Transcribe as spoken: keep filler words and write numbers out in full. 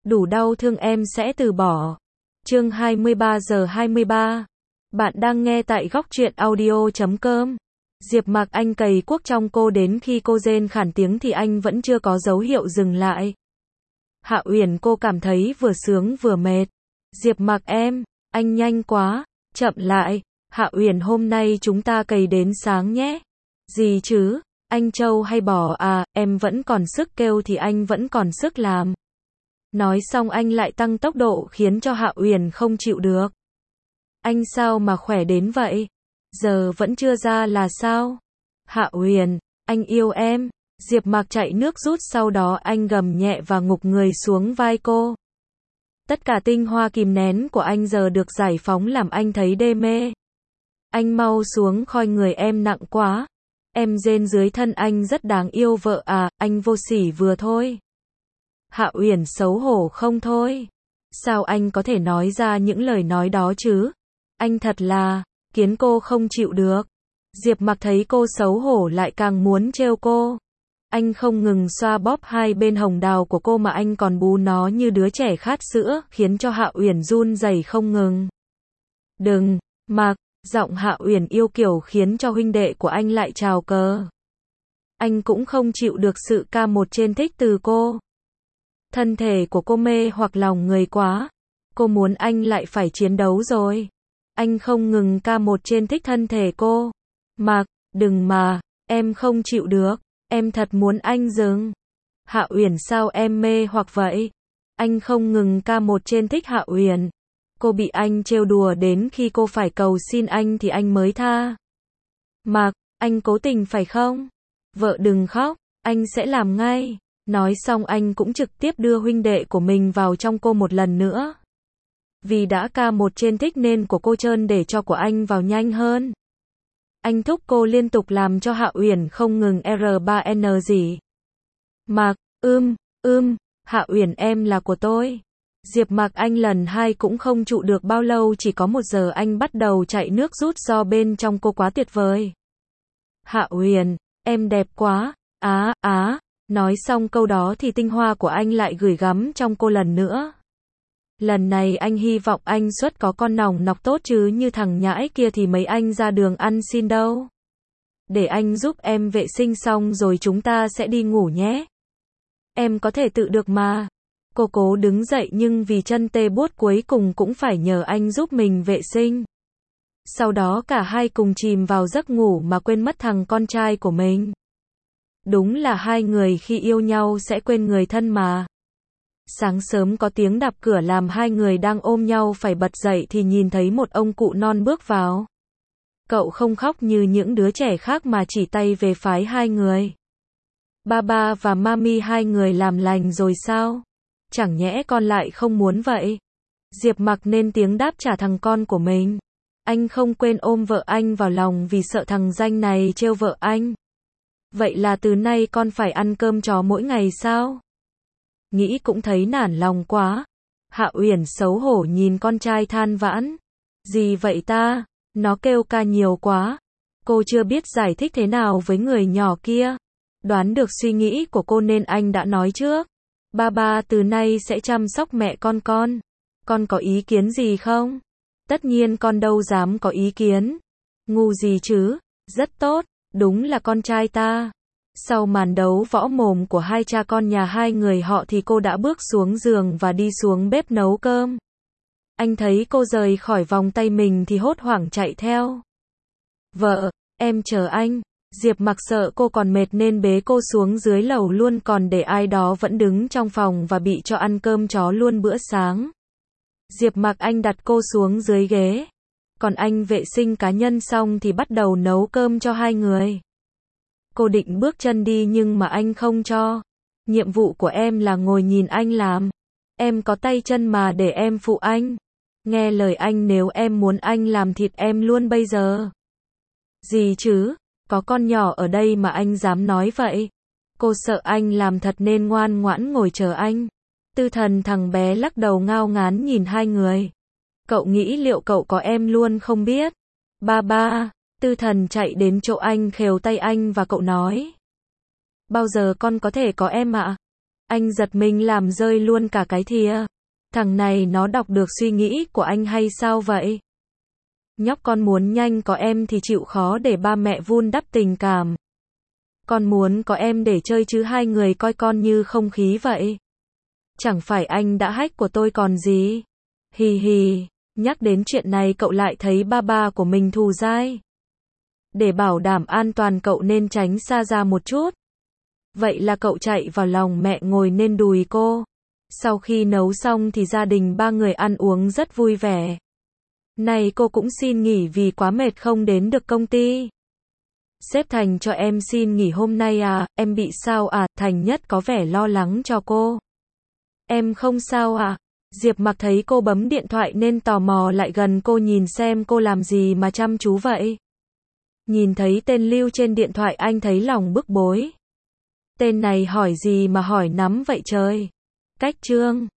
đủ đau thương em sẽ từ bỏ. Chương hai mươi ba giờ hai mươi ba. Bạn đang nghe tại góc truyện audio chấm com. Diệp Mạc Anh cày cuốc trong cô đến khi cô rên khản tiếng thì anh vẫn chưa có dấu hiệu dừng lại. Hạ Uyển cô cảm thấy vừa sướng vừa mệt. Diệp Mạc em, anh nhanh quá, chậm lại. Hạ Uyển hôm nay chúng ta cày đến sáng nhé. Gì chứ, anh trâu hay bò à, em vẫn còn sức kêu thì anh vẫn còn sức làm. Nói xong anh lại tăng tốc độ khiến cho Hạ Uyển không chịu được. Anh sao mà khỏe đến vậy? Giờ vẫn chưa ra là sao? Hạ Uyển, anh yêu em. Diệp Mạc chạy nước rút sau đó anh gầm nhẹ và ngục người xuống vai cô. Tất cả tinh hoa kìm nén của anh giờ được giải phóng làm anh thấy đê mê. Anh mau xuống khoi người em nặng quá. Em rên dưới thân anh rất đáng yêu vợ à, anh vô sỉ vừa thôi. Hạ Uyển xấu hổ không thôi. Sao anh có thể nói ra những lời nói đó chứ? Anh thật là, khiến cô không chịu được. Diệp Mạc thấy cô xấu hổ lại càng muốn trêu cô. Anh không ngừng xoa bóp hai bên hồng đào của cô mà anh còn bú nó như đứa trẻ khát sữa, khiến cho Hạ Uyển run rẩy không ngừng. Đừng, Mạc, giọng Hạ Uyển yêu kiều khiến cho huynh đệ của anh lại trào cờ. Anh cũng không chịu được sự ca một trên thích từ cô. Thân thể của cô mê hoặc lòng người quá. Cô muốn anh lại phải chiến đấu rồi. Anh không ngừng ca một trên thích thân thể cô. Mạc, đừng mà, em không chịu được. Em thật muốn anh dừng. Hạ Uyển sao em mê hoặc vậy? Anh không ngừng ca một trên thích Hạ Uyển. Cô bị anh trêu đùa đến khi cô phải cầu xin anh thì anh mới tha. Mạc, anh cố tình phải không? Vợ đừng khóc, anh sẽ làm ngay. Nói xong anh cũng trực tiếp đưa huynh đệ của mình vào trong cô một lần nữa. Vì đã ca một trên thích nên của cô trơn để cho của anh vào nhanh hơn. Anh thúc cô liên tục làm cho Hạ Uyển không ngừng R ba N gì. Mạc, ưm, ưm, Hạ Uyển em là của tôi. Diệp Mạc Anh lần hai cũng không trụ được bao lâu, chỉ có một giờ anh bắt đầu chạy nước rút do bên trong cô quá tuyệt vời. Hạ Uyển, em đẹp quá, á, á, nói xong câu đó thì tinh hoa của anh lại gửi gắm trong cô lần nữa. Lần này anh hy vọng anh xuất có con nòng nọc tốt chứ như thằng nhãi kia thì mấy anh ra đường ăn xin đâu. Để anh giúp em vệ sinh xong rồi chúng ta sẽ đi ngủ nhé. Em có thể tự được mà. Cô cố đứng dậy nhưng vì chân tê buốt cuối cùng cũng phải nhờ anh giúp mình vệ sinh. Sau đó cả hai cùng chìm vào giấc ngủ mà quên mất thằng con trai của mình. Đúng là hai người khi yêu nhau sẽ quên người thân mà. Sáng sớm có tiếng đập cửa làm hai người đang ôm nhau phải bật dậy thì nhìn thấy một ông cụ non bước vào. Cậu không khóc như những đứa trẻ khác mà chỉ tay về phái hai người. Ba ba và mami hai người làm lành rồi sao? Chẳng nhẽ con lại không muốn vậy? Diệp Mạc nên tiếng đáp trả thằng con của mình. Anh không quên ôm vợ anh vào lòng vì sợ thằng danh này trêu vợ anh. Vậy là từ nay con phải ăn cơm chó mỗi ngày sao? Nghĩ cũng thấy nản lòng quá. Hạ Uyển xấu hổ nhìn con trai than vãn. Gì vậy ta? Nó kêu ca nhiều quá. Cô chưa biết giải thích thế nào với người nhỏ kia. Đoán được suy nghĩ của cô nên anh đã nói trước. Ba ba từ nay sẽ chăm sóc mẹ con con. Con có ý kiến gì không? Tất nhiên con đâu dám có ý kiến. Ngu gì chứ? Rất tốt, đúng là con trai ta. Sau màn đấu võ mồm của hai cha con nhà hai người họ thì cô đã bước xuống giường và đi xuống bếp nấu cơm. Anh thấy cô rời khỏi vòng tay mình thì hốt hoảng chạy theo. Vợ, em chờ anh. Diệp Mạc sợ cô còn mệt nên bế cô xuống dưới lầu luôn, còn để ai đó vẫn đứng trong phòng và bị cho ăn cơm chó luôn bữa sáng. Diệp Mạc Anh đặt cô xuống dưới ghế. Còn anh vệ sinh cá nhân xong thì bắt đầu nấu cơm cho hai người. Cô định bước chân đi nhưng mà anh không cho. Nhiệm vụ của em là ngồi nhìn anh làm. Em có tay chân mà để em phụ anh. Nghe lời anh, nếu em muốn anh làm thịt em luôn bây giờ. Gì chứ? Có con nhỏ ở đây mà anh dám nói vậy. Cô sợ anh làm thật nên ngoan ngoãn ngồi chờ anh. Tư Thần thằng bé lắc đầu ngao ngán nhìn hai người. Cậu nghĩ liệu cậu có em luôn không biết? Ba ba. Tư Thần chạy đến chỗ anh khều tay anh và cậu nói. Bao giờ con có thể có em ạ? Anh giật mình làm rơi luôn cả cái thìa. Thằng này nó đọc được suy nghĩ của anh hay sao vậy? Nhóc con muốn nhanh có em thì chịu khó để ba mẹ vun đắp tình cảm. Con muốn có em để chơi chứ hai người coi con như không khí vậy. Chẳng phải anh đã hack của tôi còn gì. Hì hì, nhắc đến chuyện này cậu lại thấy ba ba của mình thù dai. Để bảo đảm an toàn cậu nên tránh xa ra một chút. Vậy là cậu chạy vào lòng mẹ ngồi lên đùi cô. Sau khi nấu xong thì gia đình ba người ăn uống rất vui vẻ. Này cô cũng xin nghỉ vì quá mệt không đến được công ty. Sếp Thành cho em xin nghỉ hôm nay à, em bị sao à? Thành Nhất có vẻ lo lắng cho cô. Em không sao à? Diệp Mặc thấy cô bấm điện thoại nên tò mò lại gần cô nhìn xem cô làm gì mà chăm chú vậy. Nhìn thấy tên Lưu trên điện thoại anh thấy lòng bức bối. Tên này hỏi gì mà hỏi nắm vậy trời. Cách Trương.